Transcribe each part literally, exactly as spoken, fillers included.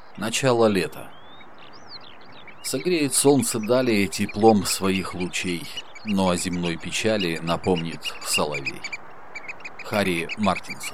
Начало лета. Согреет солнце далее теплом своих лучей, но о земной печали напомнит соловей. Харри Мартинсон.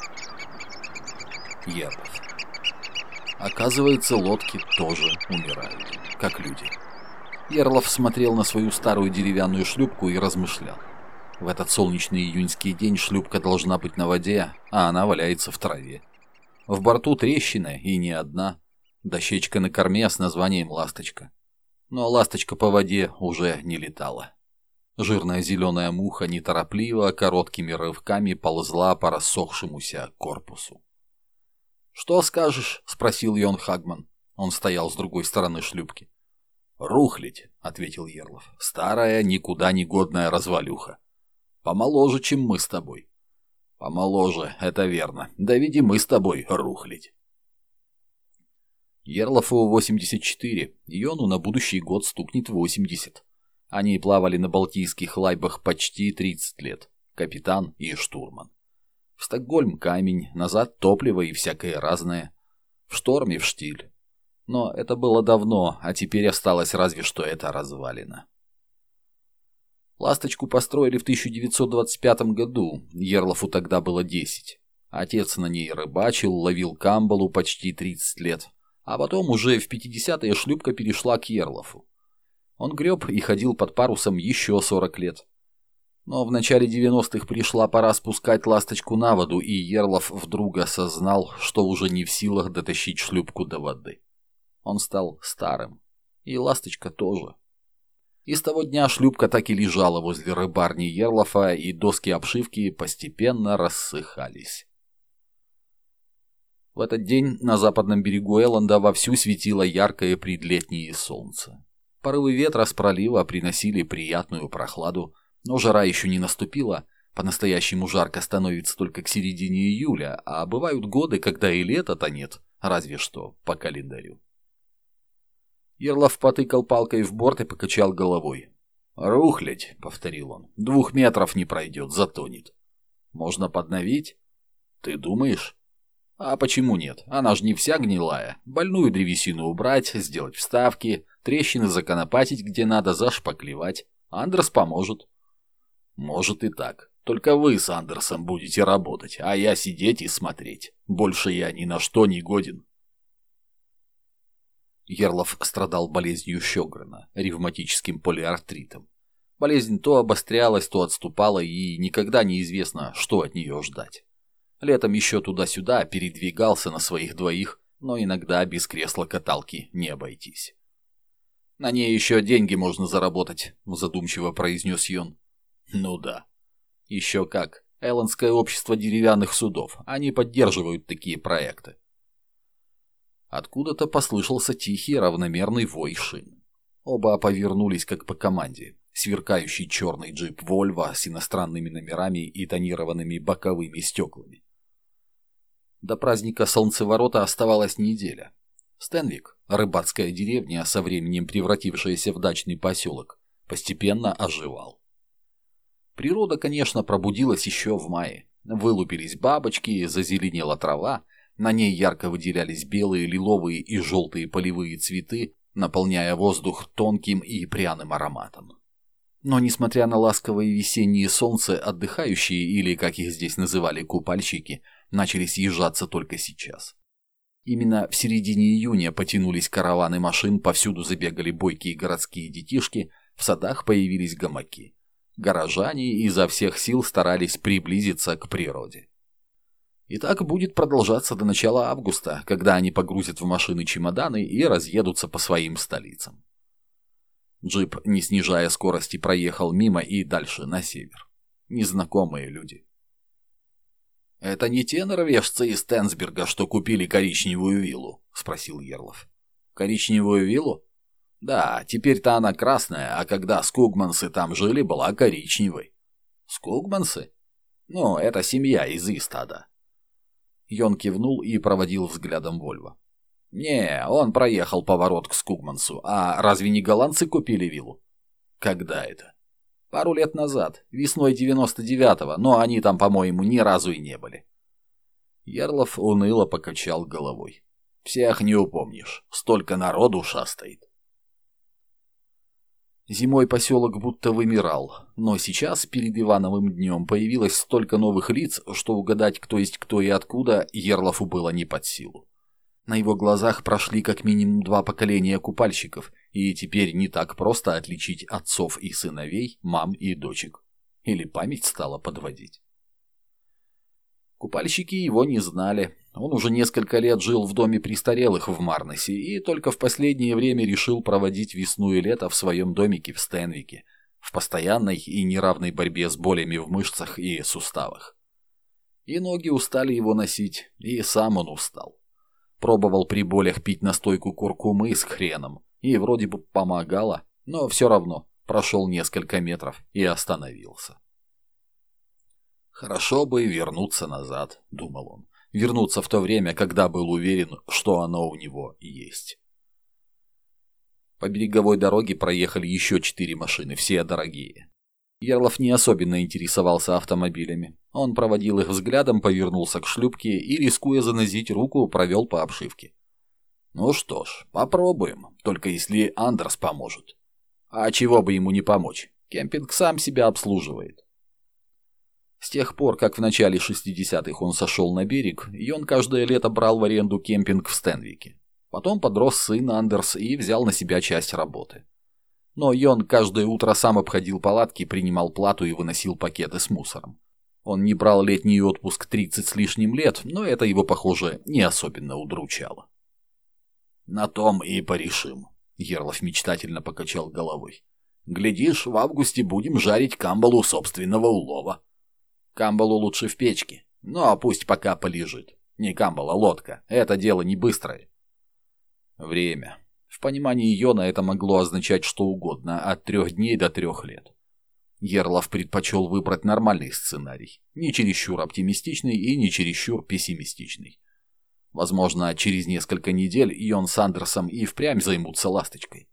Ерлов. Оказывается, лодки тоже умирают, как люди. Ерлов смотрел на свою старую деревянную шлюпку и размышлял. В этот солнечный июньский день шлюпка должна быть на воде, а она валяется в траве. В борту трещина, и не одна. Дощечка на корме с названием «Ласточка». Но ласточка по воде уже не летала. Жирная зеленая муха неторопливо, короткими рывками ползла по рассохшемуся корпусу. «Что скажешь?» — спросил Йон Хагман. Он стоял с другой стороны шлюпки. «Рухлядь», — ответил Ерлов. «Старая, никуда не годная развалюха. Помоложе, чем мы с тобой». «Помоложе, это верно. Да ведь и мы с тобой рухлядь». Ерлову восемьдесят четыре, Йону на будущий год стукнет восемьдесят. Они плавали на балтийских лайбах почти тридцать лет. Капитан и штурман. В Стокгольм камень, назад топливо и всякое разное. В шторме в штиль. Но это было давно, а теперь осталось разве что эта развалина. «Ласточку» построили в тысяча девятьсот двадцать пятом году, Ерлову тогда было десять. Отец на ней рыбачил, ловил камбалу почти тридцать лет. А потом уже в пятидесятые шлюпка перешла к Ерлову. Он греб и ходил под парусом еще сорок лет. Но в начале девяностых пришла пора спускать «Ласточку» на воду, и Ерлов вдруг осознал, что уже не в силах дотащить шлюпку до воды. Он стал старым. И «Ласточка» тоже. И с того дня шлюпка так и лежала возле рыбарни Ерлова, и доски обшивки постепенно рассыхались. В этот день на западном берегу Элленда вовсю светило яркое предлетнее солнце. Порывы ветра с пролива приносили приятную прохладу, но жара еще не наступила, по-настоящему жарко становится только к середине июля, а бывают годы, когда и лета-то нет, разве что по календарю. Ерлов потыкал палкой в борт и покачал головой. «Рухлядь», — повторил он, — «двух метров не пройдет, затонет. Можно подновить? Ты думаешь? А почему нет? Она же не вся гнилая. Больную древесину убрать, сделать вставки, трещины законопатить где надо, зашпаклевать. Андерс поможет». «Может и так. Только вы с Андерсом будете работать, а я сидеть и смотреть. Больше я ни на что не годен». Ерлов страдал болезнью Щегрена, ревматическим полиартритом. Болезнь то обострялась, то отступала, и никогда неизвестно, что от нее ждать. Летом еще туда-сюда передвигался на своих двоих, но иногда без кресла-каталки не обойтись. «На ней еще деньги можно заработать», — задумчиво произнес Йон. «Ну да. Еще как. Элландское общество деревянных судов. Они поддерживают такие проекты». Откуда-то послышался тихий равномерный вой шин. Оба повернулись как по команде. Сверкающий черный джип «Вольво» с иностранными номерами и тонированными боковыми стеклами. До праздника Солнцеворота оставалась неделя. Стенвик, рыбацкая деревня, со временем превратившаяся в дачный поселок, постепенно оживал. Природа, конечно, пробудилась еще в мае. Вылупились бабочки, зазеленела трава, на ней ярко выделялись белые, лиловые и желтые полевые цветы, наполняя воздух тонким и пряным ароматом. Но, несмотря на ласковое весеннее солнце, отдыхающие, или, как их здесь называли, купальщики, начали съезжаться только сейчас. Именно в середине июня потянулись караваны машин, повсюду забегали бойкие городские детишки, в садах появились гамаки. Горожане изо всех сил старались приблизиться к природе. И так будет продолжаться до начала августа, когда они погрузят в машины чемоданы и разъедутся по своим столицам. Джип, не снижая скорости, проехал мимо и дальше на север. Незнакомые люди. «Это не те норвежцы из Тенсберга, что купили коричневую виллу?» — спросил Ерлов. «Коричневую виллу? Да, теперь-то она красная, а когда скугмансы там жили, была коричневой». «Скугмансы? Ну, это семья из Истада». Йон кивнул и проводил взглядом Вольво. «Не, он проехал поворот к Скугмансу. А разве не голландцы купили виллу?» «Когда это?» «Пару лет назад, весной девяносто девятого, но они там, по-моему, ни разу и не были». Ерлов уныло покачал головой. Всех не упомнишь, столько народу шастает. Зимой поселок будто вымирал, но сейчас перед Ивановым днем появилось столько новых лиц, что угадать, кто есть кто и откуда, Ерлафу было не под силу. На его глазах прошли как минимум два поколения купальщиков, и теперь не так просто отличить отцов и сыновей, мам и дочек. Или память стала подводить. Купальщики его не знали. Он уже несколько лет жил в доме престарелых в Марнесе и только в последнее время решил проводить весну и лето в своем домике в Стенвике, в постоянной и неравной борьбе с болями в мышцах и суставах. И ноги устали его носить, и сам он устал. Пробовал при болях пить настойку куркумы с хреном, и вроде бы помогало, но все равно прошел несколько метров и остановился. «Хорошо бы вернуться назад», — думал он. Вернуться в то время, когда был уверен, что оно у него есть. По береговой дороге проехали еще четыре машины, все дорогие. Ерлаф не особенно интересовался автомобилями. Он проводил их взглядом, повернулся к шлюпке и, рискуя занозить руку, провел по обшивке. «Ну что ж, попробуем, только если Андерс поможет. А чего бы ему не помочь? Кемпинг сам себя обслуживает». С тех пор, как в начале шестидесятых он сошел на берег, Йон каждое лето брал в аренду кемпинг в Стенвике. Потом подрос сын Андерс и взял на себя часть работы. Но Йон каждое утро сам обходил палатки, принимал плату и выносил пакеты с мусором. Он не брал летний отпуск тридцать с лишним лет, но это его, похоже, не особенно удручало. «На том и порешим», — Ерлаф мечтательно покачал головой. «Глядишь, в августе будем жарить камбалу собственного улова». Камбалу лучше в печке, ну а пусть пока полежит. Не камбала, лодка. Это дело не быстрое. Время. В понимании Йона это могло означать что угодно, от трех дней до трех лет. Ерлаф предпочел выбрать нормальный сценарий. Не чересчур оптимистичный и не чересчур пессимистичный. Возможно, через несколько недель Йон с Андерсом и впрямь займутся ласточкой.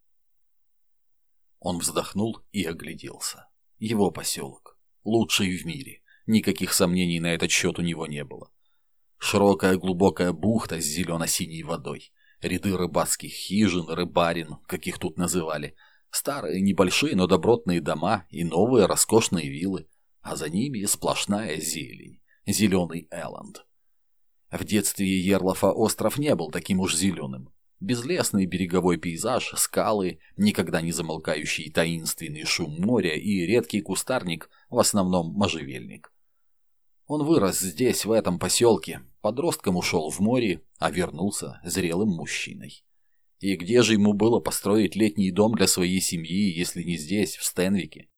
Он вздохнул и огляделся. Его поселок. Лучший в мире. Никаких сомнений на этот счет у него не было. Широкая глубокая бухта с зелено-синей водой. Ряды рыбацких хижин, рыбарин, как их тут называли. Старые, небольшие, но добротные дома и новые роскошные виллы. А за ними сплошная зелень. Зеленый Элланд. В детстве Ерлафа остров не был таким уж зеленым. Безлесный береговой пейзаж, скалы, никогда не замолкающий таинственный шум моря и редкий кустарник, в основном можжевельник. Он вырос здесь, в этом поселке, подростком ушел в море, а вернулся зрелым мужчиной. И где же ему было построить летний дом для своей семьи, если не здесь, в Стенвике?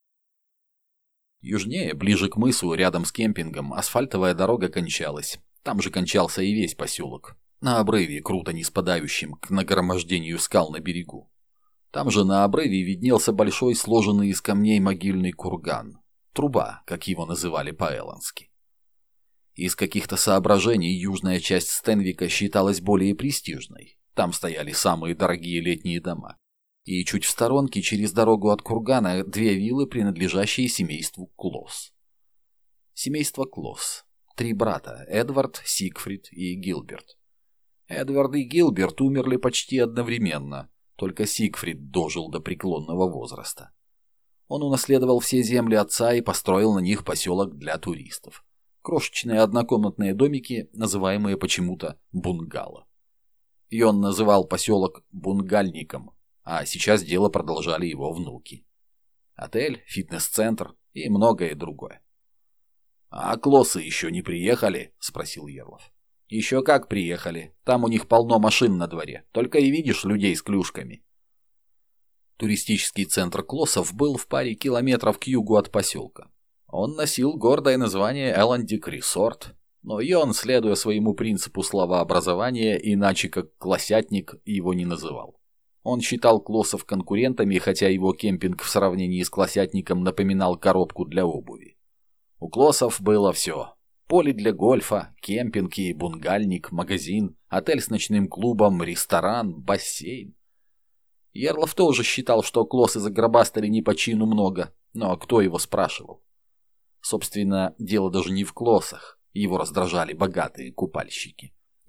Южнее, ближе к мысу, рядом с кемпингом, асфальтовая дорога кончалась. Там же кончался и весь поселок. На обрыве, круто не спадающем к нагромождению скал на берегу. Там же на обрыве виднелся большой сложенный из камней могильный курган. Труба, как его называли по-элландски. Из каких-то соображений южная часть Стенвика считалась более престижной. Там стояли самые дорогие летние дома. И чуть в сторонке, через дорогу от кургана, две виллы, принадлежащие семейству Клосс. Семейство Клосс. Три брата – Эдвард, Сигфрид и Гилберт. Эдвард и Гилберт умерли почти одновременно, только Сигфрид дожил до преклонного возраста. Он унаследовал все земли отца и построил на них поселок для туристов. Крошечные однокомнатные домики, называемые почему-то бунгало. И он называл поселок бунгальником, а сейчас дело продолжали его внуки. Отель, фитнес-центр и многое другое. «А Клоссы еще не приехали?» – спросил Ерлаф. «Еще как приехали. Там у них полно машин на дворе. Только и видишь людей с клюшками». Туристический центр Клоссов был в паре километров к югу от поселка. Он носил гордое название Элландик Resort, но и он, следуя своему принципу словообразования, иначе как «клоссятник», его не называл. Он считал Клоссов конкурентами, хотя его кемпинг в сравнении с клоссятником напоминал коробку для обуви. У Клоссов было все. Поле для гольфа, кемпинг и бунгальник, магазин, отель с ночным клубом, ресторан, бассейн. Ерлаф тоже считал, что Клоссы загробастали не по чину много, но кто его спрашивал? Собственно, дело даже не в Клоссах, его раздражали богатые купальщики.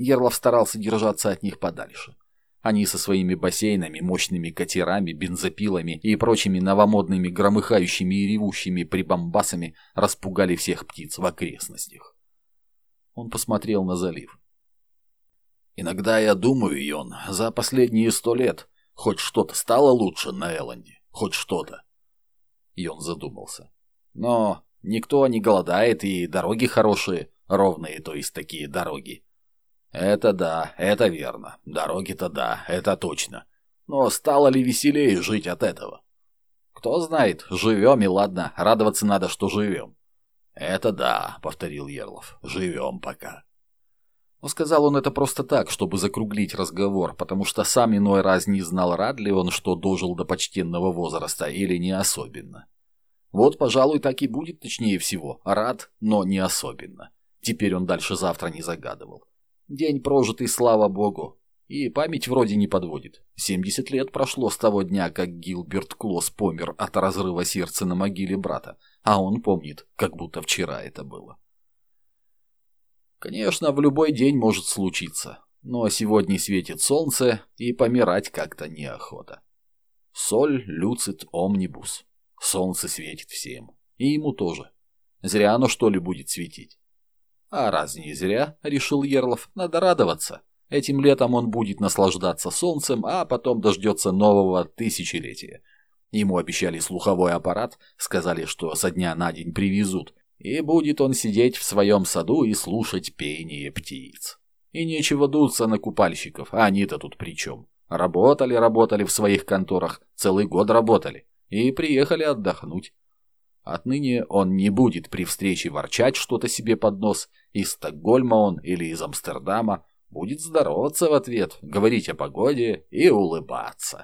Ерлов старался держаться от них подальше. Они со своими бассейнами, мощными катерами, бензопилами и прочими новомодными громыхающими и ревущими прибамбасами распугали всех птиц в окрестностях. Он посмотрел на залив. «Иногда я думаю, Йон, за последние сто лет хоть что-то стало лучше на Элленде, хоть что-то». Йон задумался. «Но никто не голодает, и дороги хорошие, ровные, то есть такие дороги». «Это да, это верно. Дороги-то да, это точно. Но стало ли веселее жить от этого?» «Кто знает, живем и ладно, радоваться надо, что живем». «Это да», — повторил Ерлов, — «живем пока». Но сказал он это просто так, чтобы закруглить разговор, потому что сам иной раз не знал, рад ли он, что дожил до почтенного возраста, или не особенно. Вот, пожалуй, так и будет точнее всего. Рад, но не особенно. Теперь он дальше завтра не загадывал. День прожитый, слава богу. И память вроде не подводит. семьдесят лет прошло с того дня, как Гилберт Клосс помер от разрыва сердца на могиле брата, а он помнит, как будто вчера это было. Конечно, в любой день может случиться, но сегодня светит солнце, и помирать как-то неохота. Соль люцит омнибус. Солнце светит всем. И ему тоже. Зря оно, что ли, будет светить. А раз не зря, решил Ерлов, надо радоваться. Этим летом он будет наслаждаться солнцем, а потом дождется нового тысячелетия. Ему обещали слуховой аппарат, сказали, что со дня на день привезут, и будет он сидеть в своем саду и слушать пение птиц. И нечего дуться на купальщиков, а они-то тут при чем? Работали, работали в своих конторах, целый год работали, и приехали отдохнуть. Отныне он не будет при встрече ворчать что-то себе под нос, из Стокгольма он или из Амстердама, будет здороваться в ответ, говорить о погоде и улыбаться.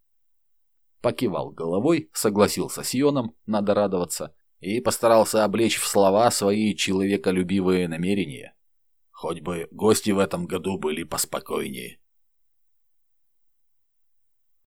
Покивал головой, согласился с Йоном, надо радоваться, и постарался облечь в слова свои человеколюбивые намерения. Хоть бы гости в этом году были поспокойнее.